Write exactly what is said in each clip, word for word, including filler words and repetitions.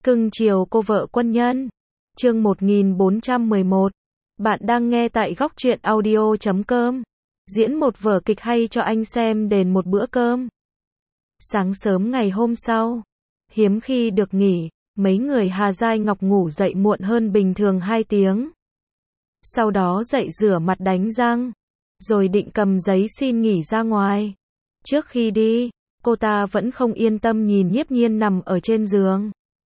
Cưng chiều cô vợ quân nhân. Chương một nghìn bốn trăm mười một. Bạn đang nghe tại góc truyện audio chấm com. Diễn một vở kịch hay cho anh xem đền một bữa cơm. Sáng sớm ngày hôm sau, hiếm khi được nghỉ, mấy người Hà Giai Ngọc ngủ dậy muộn hơn bình thường hai tiếng. Sau đó dậy rửa mặt đánh răng, rồi định cầm giấy xin nghỉ ra ngoài. Trước khi đi, cô ta vẫn không yên tâm nhìn Nhiếp Nhiên nằm ở trên giường.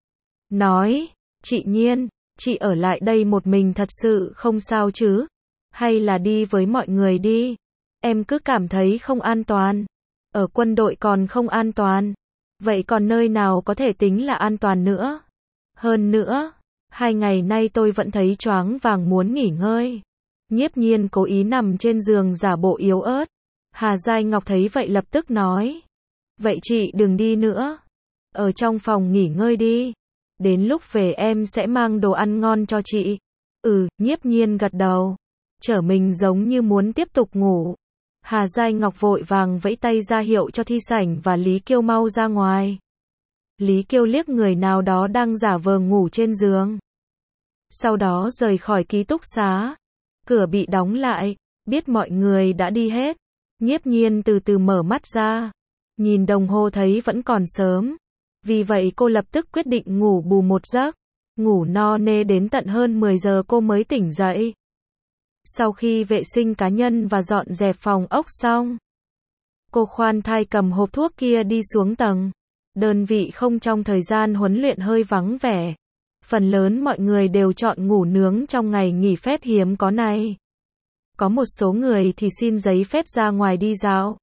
Nói, chị Nhiên, chị ở lại đây một mình thật sự không sao chứ? Hay là đi với mọi người đi? Em cứ cảm thấy không an toàn. Ở quân đội còn không an toàn. Vậy còn nơi nào có thể tính là an toàn nữa? Hơn nữa, hai ngày nay tôi vẫn thấy choáng váng muốn nghỉ ngơi. Nhiếp Nhiên cố ý nằm trên giường giả bộ yếu ớt. Hà Giai Ngọc thấy vậy lập tức nói. Vậy chị đừng đi nữa. Ở trong phòng nghỉ ngơi đi. Đến lúc về em sẽ mang đồ ăn ngon cho chị. Ừ, Nhiếp Nhiên gật đầu. Trở mình giống như muốn tiếp tục ngủ. Hà Giai Ngọc vội vàng vẫy tay ra hiệu cho Thi Sảnh và Lý Kiêu mau ra ngoài. Lý Kiêu liếc người nào đó đang giả vờ ngủ trên giường. Sau đó rời khỏi ký túc xá. Cửa bị đóng lại, biết mọi người đã đi hết. Nhiếp Nhiên từ từ mở mắt ra. Nhìn đồng hồ thấy vẫn còn sớm. Vì vậy cô lập tức quyết định ngủ bù một giấc. Ngủ no nê đến tận hơn mười giờ cô mới tỉnh dậy. Sau khi vệ sinh cá nhân và dọn dẹp phòng ốc xong, cô khoan thai cầm hộp thuốc kia đi xuống tầng. Đơn vị không trong thời gian huấn luyện hơi vắng vẻ. Phần lớn mọi người đều chọn ngủ nướng trong ngày nghỉ phép hiếm có này. Có một số người thì xin giấy phép ra ngoài đi dạo,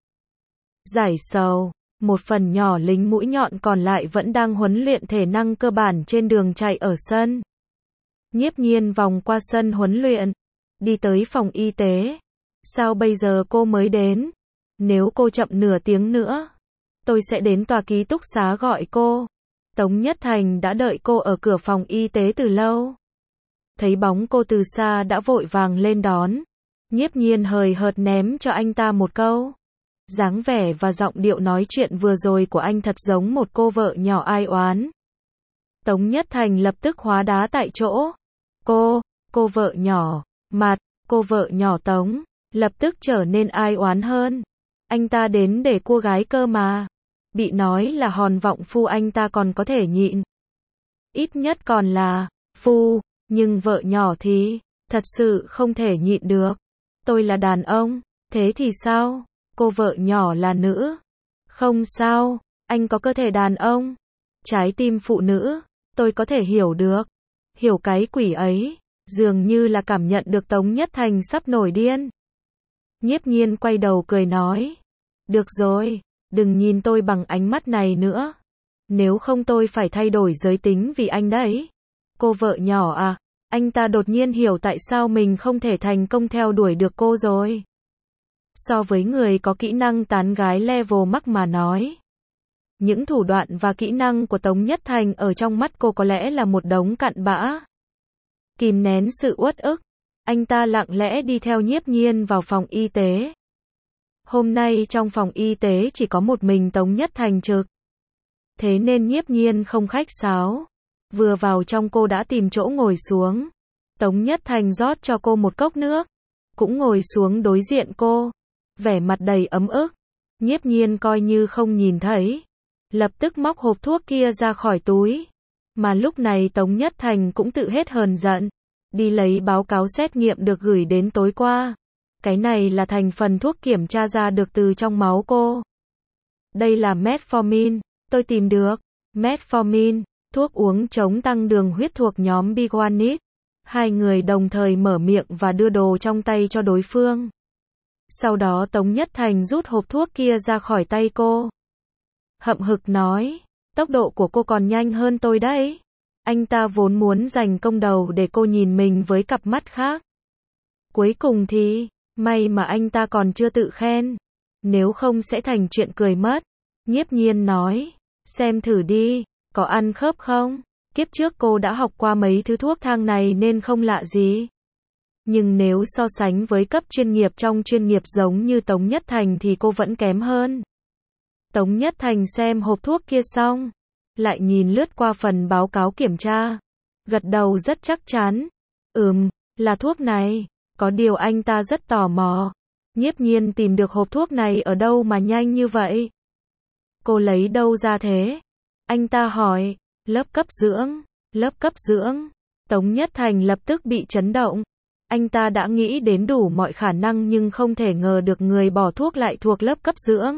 giải sầu. Một phần nhỏ lính mũi nhọn còn lại vẫn đang huấn luyện thể năng cơ bản trên đường chạy ở sân. Nhiếp Nhiên vòng qua sân huấn luyện, đi tới phòng y tế. Sao bây giờ cô mới đến? Nếu cô chậm nửa tiếng nữa, tôi sẽ đến tòa ký túc xá gọi cô. Tống Nhất Thành đã đợi cô ở cửa phòng y tế từ lâu. Thấy bóng cô từ xa đã vội vàng lên đón. Nhiếp Nhiên hời hợt ném cho anh ta một câu. Dáng vẻ và giọng điệu nói chuyện vừa rồi của anh thật giống một cô vợ nhỏ ai oán. Tống Nhất Thành lập tức hóa đá tại chỗ. Cô, cô vợ nhỏ, mặt, cô vợ nhỏ Tống, lập tức trở nên ai oán hơn. Anh ta đến để cua gái cơ mà. Bị nói là hòn vọng phu anh ta còn có thể nhịn. Ít nhất còn là phu, nhưng vợ nhỏ thì thật sự không thể nhịn được. Tôi là đàn ông, thế thì sao? Cô vợ nhỏ là nữ. Không sao, anh có cơ thể đàn ông, trái tim phụ nữ, tôi có thể hiểu được. Hiểu cái quỷ ấy, dường như là cảm nhận được Tống Nhất Thành sắp nổi điên. Nhiếp Nhiên quay đầu cười nói. Được rồi, đừng nhìn tôi bằng ánh mắt này nữa. Nếu không tôi phải thay đổi giới tính vì anh đấy. Cô vợ nhỏ à, anh ta đột nhiên hiểu tại sao mình không thể thành công theo đuổi được cô rồi. So với người có kỹ năng tán gái level mắc mà nói, những thủ đoạn và kỹ năng của Tống Nhất Thành ở trong mắt cô có lẽ là một đống cặn bã. Kìm nén sự uất ức, anh ta lặng lẽ đi theo Nhiếp Nhiên vào phòng y tế. Hôm nay trong phòng y tế chỉ có một mình Tống Nhất Thành trực. Thế nên Nhiếp Nhiên không khách sáo. Vừa vào trong cô đã tìm chỗ ngồi xuống. Tống Nhất Thành rót cho cô một cốc nước, cũng ngồi xuống đối diện cô. Vẻ mặt đầy ấm ức. Nhiếp Nhiên coi như không nhìn thấy, lập tức móc hộp thuốc kia ra khỏi túi. Mà lúc này Tống Nhất Thành cũng tự hết hờn giận, đi lấy báo cáo xét nghiệm được gửi đến tối qua. Cái này là thành phần thuốc kiểm tra ra được từ trong máu cô. Đây là metformin, tôi tìm được. Metformin, thuốc uống chống tăng đường huyết thuộc nhóm biguanide. Hai người đồng thời mở miệng và đưa đồ trong tay cho đối phương. Sau đó Tống Nhất Thành rút hộp thuốc kia ra khỏi tay cô. Hậm hực nói, tốc độ của cô còn nhanh hơn tôi đấy. Anh ta vốn muốn dành công đầu để cô nhìn mình với cặp mắt khác. Cuối cùng thì, may mà anh ta còn chưa tự khen. Nếu không sẽ thành chuyện cười mất. Nhiếp Nhiên nói, xem thử đi, có ăn khớp không? Kiếp trước cô đã học qua mấy thứ thuốc thang này nên không lạ gì. Nhưng nếu so sánh với cấp chuyên nghiệp trong chuyên nghiệp giống như Tống Nhất Thành thì cô vẫn kém hơn. Tống Nhất Thành xem hộp thuốc kia xong, lại nhìn lướt qua phần báo cáo kiểm tra. Gật đầu rất chắc chắn. Ừm, là thuốc này. Có điều anh ta rất tò mò. Nhiếp Nhiên tìm được hộp thuốc này ở đâu mà nhanh như vậy? Cô lấy đâu ra thế? Anh ta hỏi. Lớp cấp dưỡng. Lớp cấp dưỡng. Tống Nhất Thành lập tức bị chấn động. Anh ta đã nghĩ đến đủ mọi khả năng nhưng không thể ngờ được người bỏ thuốc lại thuộc lớp cấp dưỡng.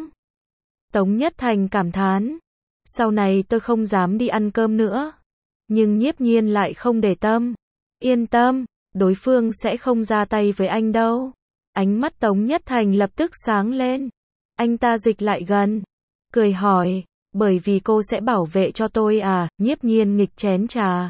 Tống Nhất Thành cảm thán. Sau này tôi không dám đi ăn cơm nữa. Nhưng Nhiếp Nhiên lại không để tâm. Yên tâm, đối phương sẽ không ra tay với anh đâu. Ánh mắt Tống Nhất Thành lập tức sáng lên. Anh ta dịch lại gần. Cười hỏi, bởi vì cô sẽ bảo vệ cho tôi à? Nhiếp Nhiên nghịch chén trà.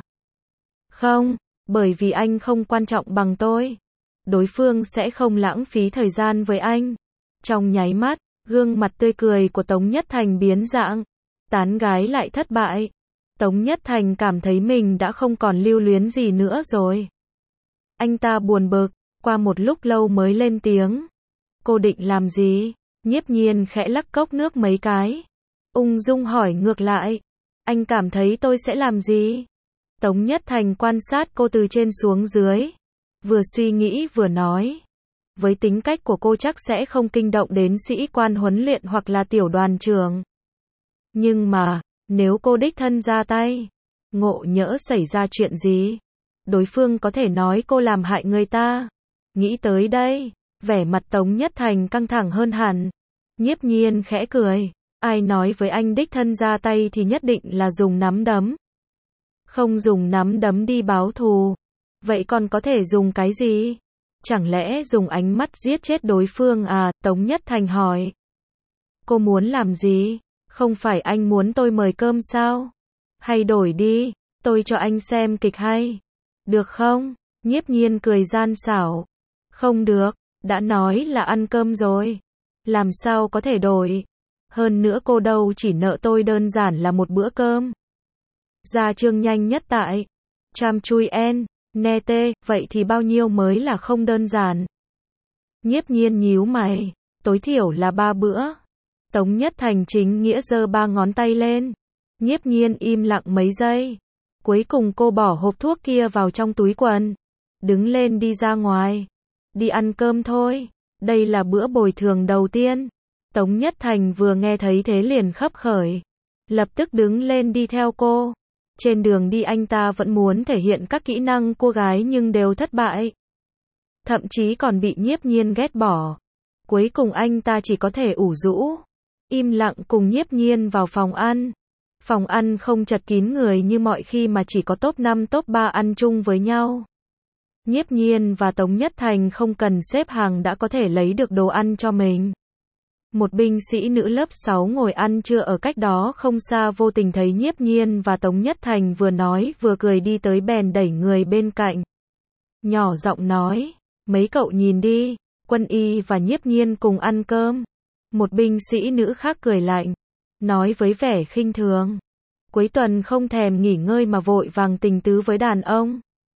Không, bởi vì anh không quan trọng bằng tôi. Đối phương sẽ không lãng phí thời gian với anh. Trong nháy mắt, gương mặt tươi cười của Tống Nhất Thành biến dạng. Tán gái lại thất bại. Tống Nhất Thành cảm thấy mình đã không còn lưu luyến gì nữa rồi. Anh ta buồn bực, qua một lúc lâu mới lên tiếng. Cô định làm gì? Nhiếp Nhiên khẽ lắc cốc nước mấy cái. Ung dung hỏi ngược lại. Anh cảm thấy tôi sẽ làm gì? Tống Nhất Thành quan sát cô từ trên xuống dưới. Vừa suy nghĩ vừa nói. Với tính cách của cô chắc sẽ không kinh động đến sĩ quan huấn luyện hoặc là tiểu đoàn trưởng. Nhưng mà, nếu cô đích thân ra tay, ngộ nhỡ xảy ra chuyện gì, đối phương có thể nói cô làm hại người ta. Nghĩ tới đây, vẻ mặt Tống Nhất Thành căng thẳng hơn hẳn. Nhiếp Nhiên khẽ cười. Ai nói với anh đích thân ra tay thì nhất định là dùng nắm đấm. Không dùng nắm đấm đi báo thù. Vậy còn có thể dùng cái gì? Chẳng lẽ dùng ánh mắt giết chết đối phương à? Tống Nhất Thành hỏi. Cô muốn làm gì? Không phải anh muốn tôi mời cơm sao? Hay đổi đi, tôi cho anh xem kịch hay. Được không? Nhiếp Nhiên cười gian xảo. Không được, đã nói là ăn cơm rồi. Làm sao có thể đổi? Hơn nữa cô đâu chỉ nợ tôi đơn giản là một bữa cơm. Ra chương nhanh nhất tại Cham chui en, ne tê, vậy thì bao nhiêu mới là không đơn giản? Nhiếp Nhiên nhíu mày, tối thiểu là ba bữa. Tống Nhất Thành chính nghĩa giơ ba ngón tay lên. Nhiếp Nhiên im lặng mấy giây. Cuối cùng cô bỏ hộp thuốc kia vào trong túi quần. Đứng lên đi ra ngoài. Đi ăn cơm thôi. Đây là bữa bồi thường đầu tiên. Tống Nhất Thành vừa nghe thấy thế liền khấp khởi. Lập tức đứng lên đi theo cô. Trên đường đi anh ta vẫn muốn thể hiện các kỹ năng cô gái nhưng đều thất bại. Thậm chí còn bị Nhiếp Nhiên ghét bỏ. Cuối cùng anh ta chỉ có thể ủ rũ. Im lặng cùng Nhiếp Nhiên vào phòng ăn. Phòng ăn không chật kín người như mọi khi mà chỉ có top năm top ba ăn chung với nhau. Nhiếp Nhiên và Tống Nhất Thành không cần xếp hàng đã có thể lấy được đồ ăn cho mình. Một binh sĩ nữ lớp sáu ngồi ăn trưa ở cách đó không xa vô tình thấy Nhiếp Nhiên và Tống Nhất Thành vừa nói vừa cười đi tới bèn đẩy người bên cạnh. Nhỏ giọng nói, mấy cậu nhìn đi, Quân Y và Nhiếp Nhiên cùng ăn cơm. Một binh sĩ nữ khác cười lạnh, nói với vẻ khinh thường. Cuối tuần không thèm nghỉ ngơi mà vội vàng tình tứ với đàn ông.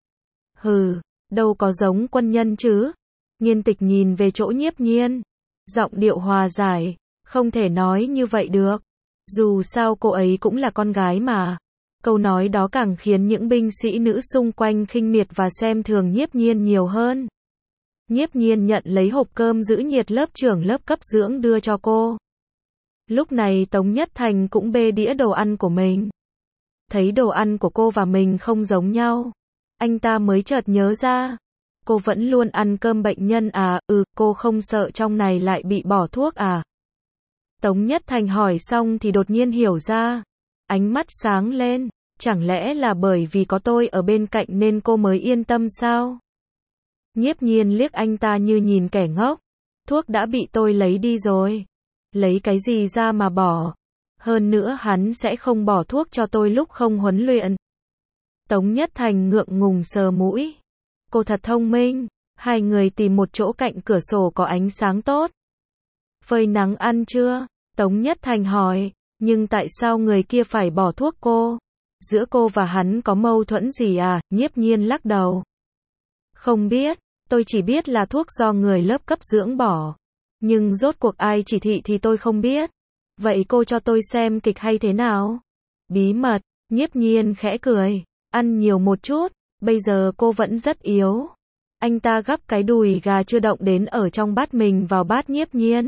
Hừ, đâu có giống quân nhân chứ. Nghiên Tịch nhìn về chỗ Nhiếp Nhiên. Giọng điệu hòa giải, không thể nói như vậy được. Dù sao cô ấy cũng là con gái mà. Câu nói đó càng khiến những binh sĩ nữ xung quanh khinh miệt và xem thường Nhiếp Nhiên nhiều hơn. Nhiếp Nhiên nhận lấy hộp cơm giữ nhiệt lớp trưởng lớp cấp dưỡng đưa cho cô. Lúc này Tống Nhất Thành cũng bê đĩa đồ ăn của mình. Thấy đồ ăn của cô và mình không giống nhau. Anh ta mới chợt nhớ ra. Cô vẫn luôn ăn cơm bệnh nhân à? Ừ, cô không sợ trong này lại bị bỏ thuốc à? Tống Nhất Thành hỏi xong thì đột nhiên hiểu ra. Ánh mắt sáng lên. Chẳng lẽ là bởi vì có tôi ở bên cạnh nên cô mới yên tâm sao? Nhiếp Nhiên liếc anh ta như nhìn kẻ ngốc. Thuốc đã bị tôi lấy đi rồi. Lấy cái gì ra mà bỏ? Hơn nữa hắn sẽ không bỏ thuốc cho tôi lúc không huấn luyện. Tống Nhất Thành ngượng ngùng sờ mũi. Cô thật thông minh. Hai người tìm một chỗ cạnh cửa sổ có ánh sáng tốt. Phơi nắng ăn chưa? Tống Nhất Thành hỏi. Nhưng tại sao người kia phải bỏ thuốc cô? Giữa cô và hắn có mâu thuẫn gì à? Nhiếp Nhiên lắc đầu. Không biết. Tôi chỉ biết là thuốc do người lớp cấp dưỡng bỏ. Nhưng rốt cuộc ai chỉ thị thì tôi không biết. Vậy cô cho tôi xem kịch hay thế nào? Bí mật, Nhiếp Nhiên khẽ cười, ăn nhiều một chút, bây giờ cô vẫn rất yếu. Anh ta gắp cái đùi gà chưa động đến ở trong bát mình vào bát Nhiếp Nhiên.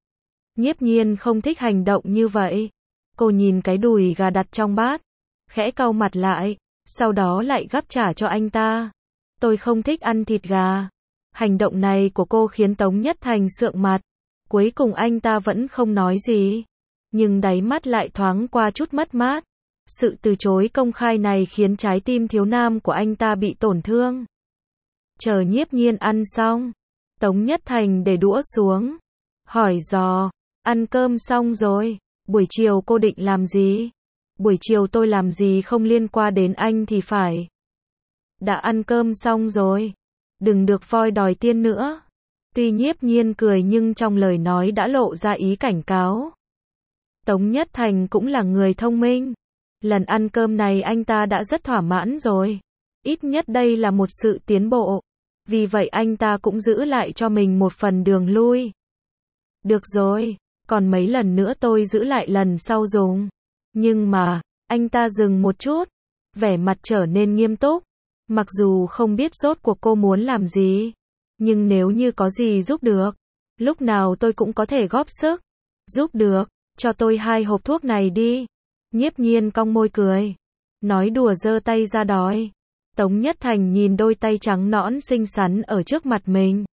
Nhiếp Nhiên không thích hành động như vậy. Cô nhìn cái đùi gà đặt trong bát, khẽ cau mặt lại, sau đó lại gắp trả cho anh ta. Tôi không thích ăn thịt gà. Hành động này của cô khiến Tống Nhất Thành sượng mặt. Cuối cùng anh ta vẫn không nói gì, nhưng đáy mắt lại thoáng qua chút mất mát. Sự từ chối công khai này khiến trái tim thiếu nam của anh ta bị tổn thương. Chờ Nhiếp Nhiên ăn xong, Tống Nhất Thành để đũa xuống, hỏi dò, ăn cơm xong rồi, buổi chiều cô định làm gì? Buổi chiều tôi làm gì không liên quan đến anh thì phải. Đã ăn cơm xong rồi, đừng được voi đòi tiên nữa. Tuy Nhiếp Nhiên cười nhưng trong lời nói đã lộ ra ý cảnh cáo. Tống Nhất Thành cũng là người thông minh. Lần ăn cơm này anh ta đã rất thỏa mãn rồi. Ít nhất đây là một sự tiến bộ. Vì vậy anh ta cũng giữ lại cho mình một phần đường lui. Được rồi, còn mấy lần nữa tôi giữ lại lần sau dùng. Nhưng mà, anh ta dừng một chút, vẻ mặt trở nên nghiêm túc. Mặc dù không biết rốt cuộc cô muốn làm gì, nhưng nếu như có gì giúp được, lúc nào tôi cũng có thể góp sức. Giúp được, cho tôi hai hộp thuốc này đi. Nhiếp Nhiên cong môi cười, nói đùa giơ tay ra đòi. Tống Nhất Thành nhìn đôi tay trắng nõn xinh xắn ở trước mặt mình,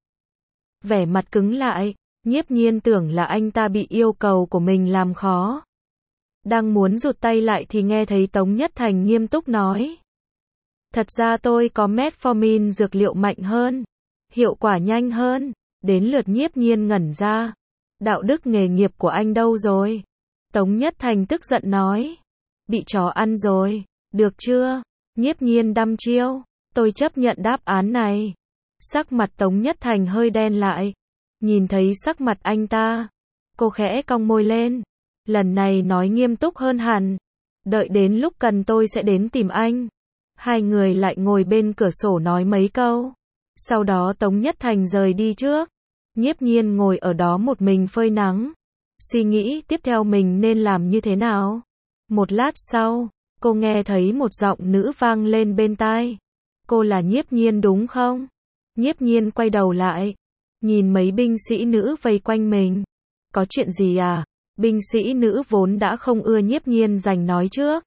vẻ mặt cứng lại. Nhiếp Nhiên tưởng là anh ta bị yêu cầu của mình làm khó. Đang muốn rụt tay lại thì nghe thấy Tống Nhất Thành nghiêm túc nói. Thật ra tôi có metformin dược liệu mạnh hơn, hiệu quả nhanh hơn. Đến lượt Nhiếp Nhiên ngẩn ra. Đạo đức nghề nghiệp của anh đâu rồi? Tống Nhất Thành tức giận nói. Bị chó ăn rồi, được chưa? Nhiếp Nhiên đăm chiêu. Tôi chấp nhận đáp án này. Sắc mặt Tống Nhất Thành hơi đen lại. Nhìn thấy sắc mặt anh ta, cô khẽ cong môi lên. Lần này nói nghiêm túc hơn hẳn. Đợi đến lúc cần tôi sẽ đến tìm anh. Hai người lại ngồi bên cửa sổ nói mấy câu. Sau đó Tống Nhất Thành rời đi trước. Nhiếp Nhiên ngồi ở đó một mình phơi nắng, suy nghĩ tiếp theo mình nên làm như thế nào. Một lát sau, cô nghe thấy một giọng nữ vang lên bên tai. Cô là Nhiếp Nhiên đúng không? Nhiếp Nhiên quay đầu lại, nhìn mấy binh sĩ nữ vây quanh mình. Có chuyện gì à? Binh sĩ nữ vốn đã không ưa Nhiếp Nhiên giành nói trước.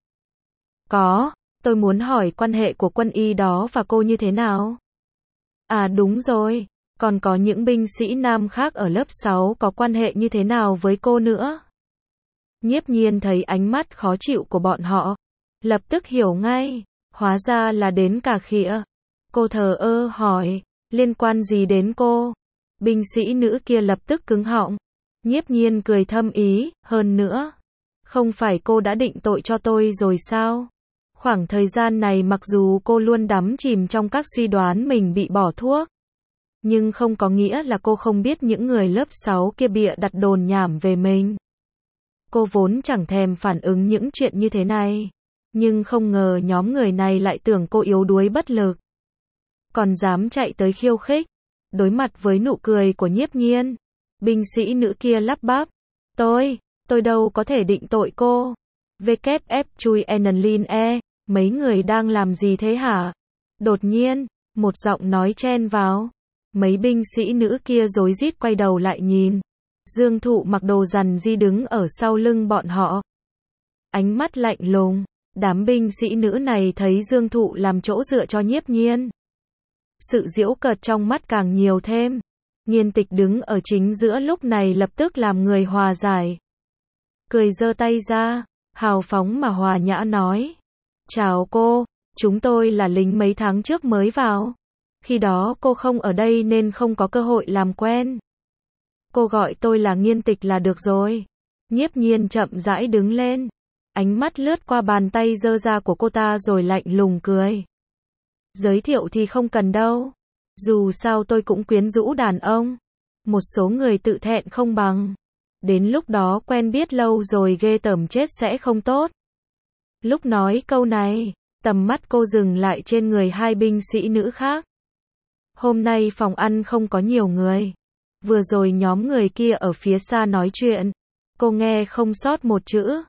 Có, tôi muốn hỏi quan hệ của quân y đó và cô như thế nào? À đúng rồi, còn có những binh sĩ nam khác ở lớp sáu có quan hệ như thế nào với cô nữa? Nhiếp Nhiên thấy ánh mắt khó chịu của bọn họ, lập tức hiểu ngay, hóa ra là đến cả khịa. Cô thờ ơ hỏi, liên quan gì đến cô? Binh sĩ nữ kia lập tức cứng họng. Nhiếp Nhiên cười thâm ý, hơn nữa, không phải cô đã định tội cho tôi rồi sao? Khoảng thời gian này mặc dù cô luôn đắm chìm trong các suy đoán mình bị bỏ thuốc, nhưng không có nghĩa là cô không biết những người lớp sáu kia bịa đặt đồn nhảm về mình. Cô vốn chẳng thèm phản ứng những chuyện như thế này, nhưng không ngờ nhóm người này lại tưởng cô yếu đuối bất lực, còn dám chạy tới khiêu khích. Đối mặt với nụ cười của Nhiếp Nhiên, binh sĩ nữ kia lắp bắp, tôi, tôi đâu có thể định tội cô. vê kép ép chui Enlin E, mấy người đang làm gì thế hả? Đột nhiên, một giọng nói chen vào. Mấy binh sĩ nữ kia rối rít quay đầu lại nhìn. Dương Thụ mặc đồ rằn di đứng ở sau lưng bọn họ. Ánh mắt lạnh lùng, đám binh sĩ nữ này thấy Dương Thụ làm chỗ dựa cho Nhiếp Nhiên. Sự giễu cợt trong mắt càng nhiều thêm. Nghiên Tịch đứng ở chính giữa lúc này lập tức làm người hòa giải. Cười giơ tay ra, hào phóng mà hòa nhã nói. Chào cô, chúng tôi là lính mấy tháng trước mới vào. Khi đó cô không ở đây nên không có cơ hội làm quen. Cô gọi tôi là Nghiên Tịch là được rồi. Nhiếp Nhiên chậm rãi đứng lên. Ánh mắt lướt qua bàn tay giơ ra của cô ta rồi lạnh lùng cười. Giới thiệu thì không cần đâu. Dù sao tôi cũng quyến rũ đàn ông. Một số người tự thẹn không bằng. Đến lúc đó quen biết lâu rồi ghê tởm chết sẽ không tốt. Lúc nói câu này, tầm mắt cô dừng lại trên người hai binh sĩ nữ khác. Hôm nay phòng ăn không có nhiều người. Vừa rồi nhóm người kia ở phía xa nói chuyện, cô nghe không sót một chữ.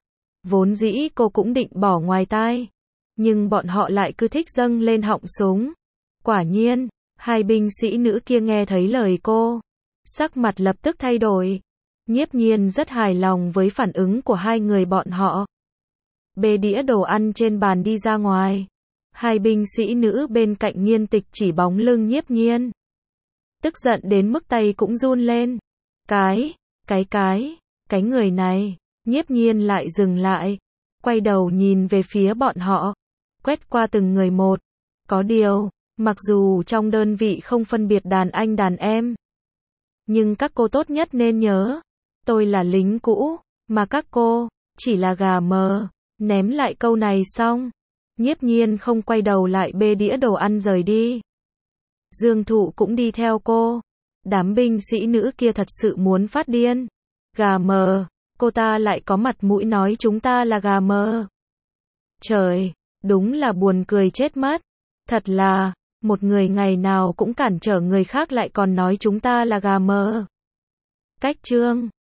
Vốn dĩ cô cũng định bỏ ngoài tai, nhưng bọn họ lại cứ thích dâng lên họng súng. Quả nhiên, hai binh sĩ nữ kia nghe thấy lời cô, sắc mặt lập tức thay đổi. Nhiếp Nhiên rất hài lòng với phản ứng của hai người bọn họ. Bê đĩa đồ ăn trên bàn đi ra ngoài. Hai binh sĩ nữ bên cạnh Nhiên Tịch chỉ bóng lưng Nhiếp Nhiên. Tức giận đến mức tay cũng run lên. Cái, cái cái, cái người này. Nhiếp Nhiên lại dừng lại, quay đầu nhìn về phía bọn họ, quét qua từng người một. Có điều, mặc dù trong đơn vị không phân biệt đàn anh đàn em, nhưng các cô tốt nhất nên nhớ, tôi là lính cũ, mà các cô chỉ là gà mờ. Ném lại câu này xong, Nhiếp Nhiên không quay đầu lại bê đĩa đồ ăn rời đi. Dương Thụ cũng đi theo cô. Đám binh sĩ nữ kia thật sự muốn phát điên. Gà mờ, cô ta lại có mặt mũi nói chúng ta là gà mờ. Trời, đúng là buồn cười chết mất. Thật là, một người ngày nào cũng cản trở người khác lại còn nói chúng ta là gà mờ. Cách chương